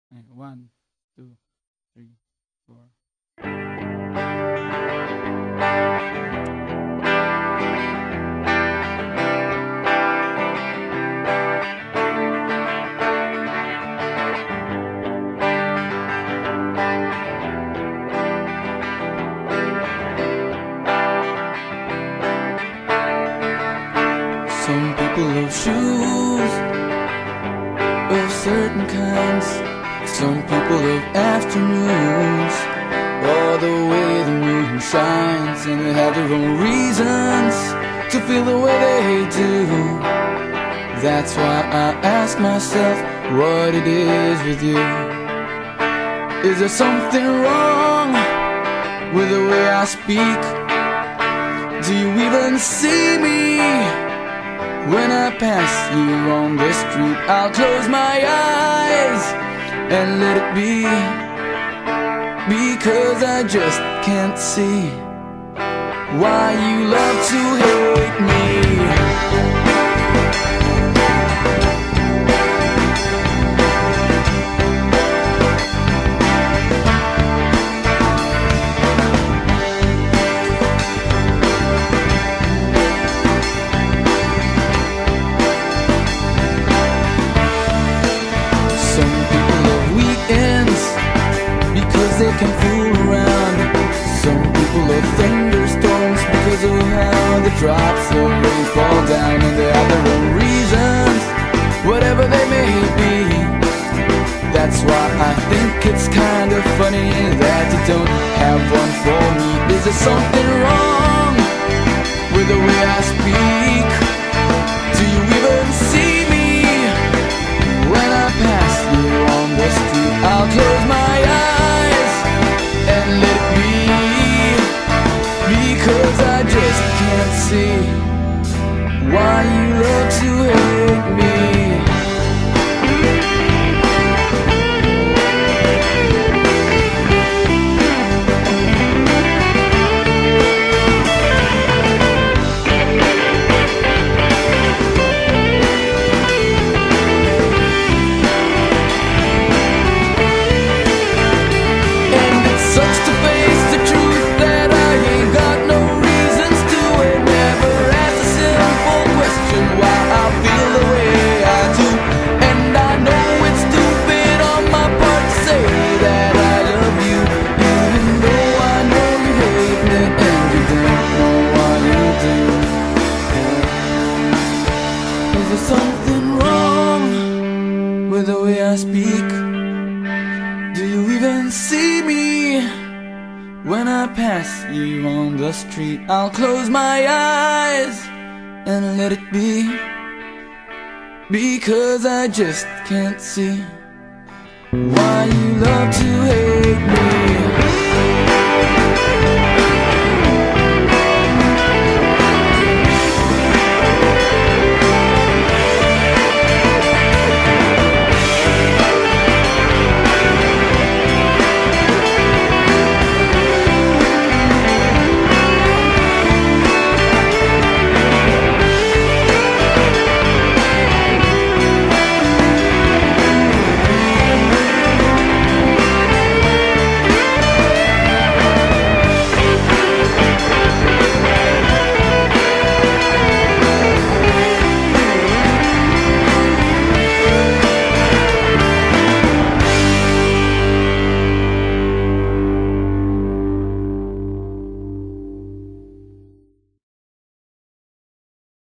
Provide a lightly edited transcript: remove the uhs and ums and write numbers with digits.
One, two, three, four. Some people love shoes of certain kinds. Some people love afternoons, or the way the moon shines, and they have their own reasons to feel the way they do. That's why I ask myself what it is with you. Is there something wrong with the way I speak? Do you even see me? When I pass you on the street, I'll close my eyes and let it be, because I just can't see why you love to hate me. They can fool around. Some people love thunderstorms because of how the drops of rain fall down, and they have their own reasons, whatever they may be. That's why I think it's kind of funny that you don't have one for me. Is there something wrong with the way I speak? Do you even see me? When I pass you on the street, I'll close my eyes and let it be, because I just can't see why you love to hate me. Something wrong with the way I speak? Do you even see me? When I pass you on the street, I'll close my eyes and let it be, because I just can't see why you love to hate me.